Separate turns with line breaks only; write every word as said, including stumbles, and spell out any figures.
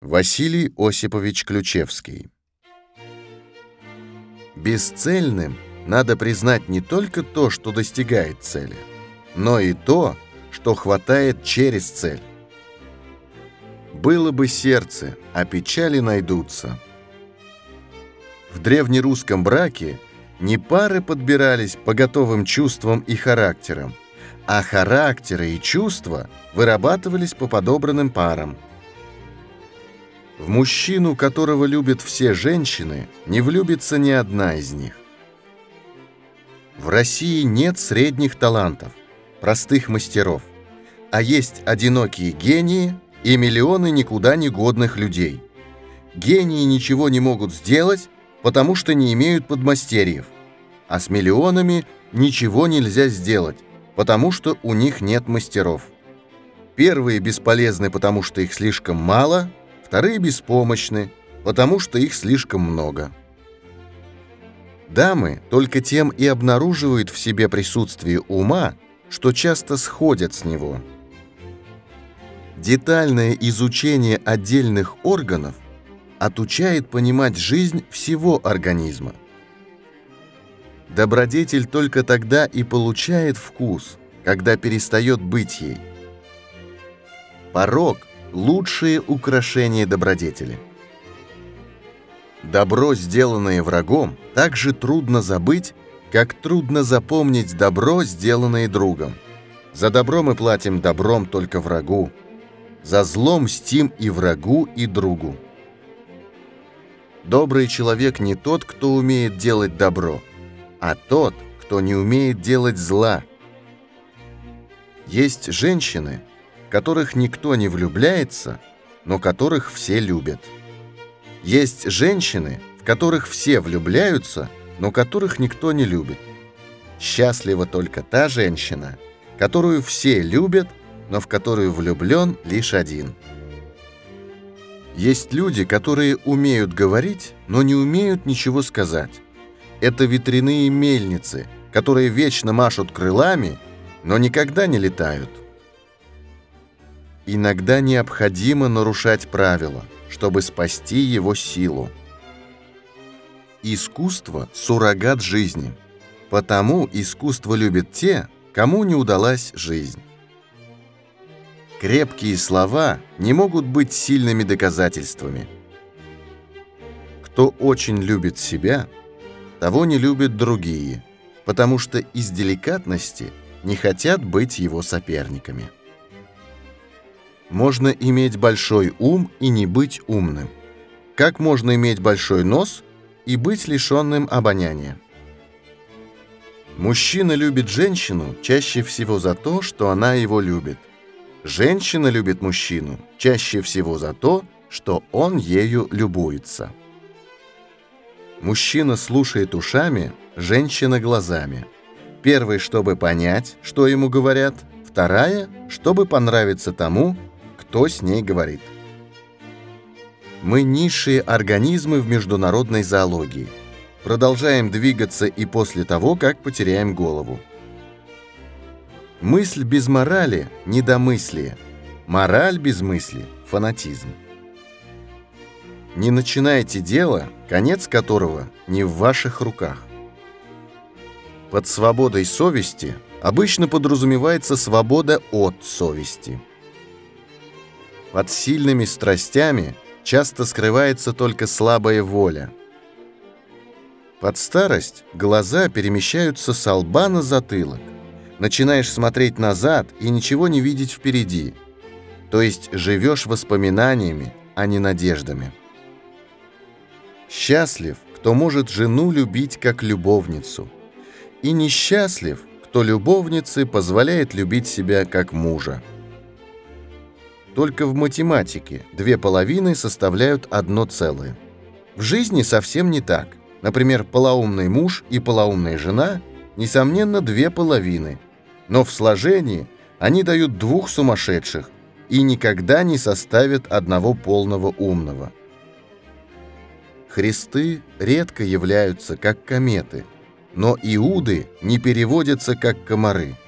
Василий Осипович Ключевский. Бесцельным надо признать не только то, что достигает цели, но и то, что хватает через цель. Было бы сердце, а печали найдутся. В древнерусском браке не пары подбирались по готовым чувствам и характерам, а характеры и чувства вырабатывались по подобранным парам. В мужчину, которого любят все женщины, не влюбится ни одна из них. В России нет средних талантов, простых мастеров, а есть одинокие гении и миллионы никуда не годных людей. Гении ничего не могут сделать, потому что не имеют подмастерьев, а с миллионами ничего нельзя сделать, потому что у них нет мастеров. Первые бесполезны, потому что их слишком мало, вторые беспомощны, потому что их слишком много. Дамы только тем и обнаруживают в себе присутствие ума, что часто сходят с него. Детальное изучение отдельных органов отучает понимать жизнь всего организма. Добродетель только тогда и получает вкус, когда перестает быть ей. Порок – лучшее украшение добродетели. Добро, сделанное врагом, так же трудно забыть, как трудно запомнить добро, сделанное другом. За добро мы платим добром только врагу, за зло мстим и врагу, и другу. Добрый человек не тот, кто умеет делать добро, а тот, кто не умеет делать зла. Есть женщины, в которых никто не влюбляется, но которых все любят. Есть женщины, в которых все влюбляются, но которых никто не любит. Счастлива только та женщина, которую все любят, но в которую влюблен лишь один. Есть люди, которые умеют говорить, но не умеют ничего сказать. Это ветряные мельницы, которые вечно машут крылами, но никогда не летают. Иногда необходимо нарушать правила, чтобы спасти его силу. Искусство – суррогат жизни, потому искусство любят те, кому не удалась жизнь. Крепкие слова не могут быть сильными доказательствами. Кто очень любит себя, того не любят другие, потому что из деликатности не хотят быть его соперниками. Можно иметь большой ум и не быть умным. Как можно иметь большой нос и быть лишенным обоняния? Мужчина любит женщину чаще всего за то, что она его любит. Женщина любит мужчину чаще всего за то, что он ею любуется. Мужчина слушает ушами, женщина глазами. Первый, чтобы понять, что ему говорят, вторая, чтобы понравиться тому, кто с ней говорит. Мы низшие организмы в международной зоологии. Продолжаем двигаться и после того, как потеряем голову. Мысль без морали – недомыслие. Мораль без мысли – фанатизм. Не начинайте дело, конец которого не в ваших руках. Под свободой совести обычно подразумевается свобода от совести. Под сильными страстями часто скрывается только слабая воля. Под старость глаза перемещаются со лба на затылок. Начинаешь смотреть назад и ничего не видеть впереди. То есть живешь воспоминаниями, а не надеждами. Счастлив, кто может жену любить как любовницу. И несчастлив, кто любовнице позволяет любить себя как мужа. Только в математике две половины составляют одно целое. В жизни совсем не так. Например, полоумный муж и полоумная жена – несомненно, две половины. Но в сложении они дают двух сумасшедших и никогда не составят одного полного умного. Христы редко являются как кометы, но иуды не переводятся как комары.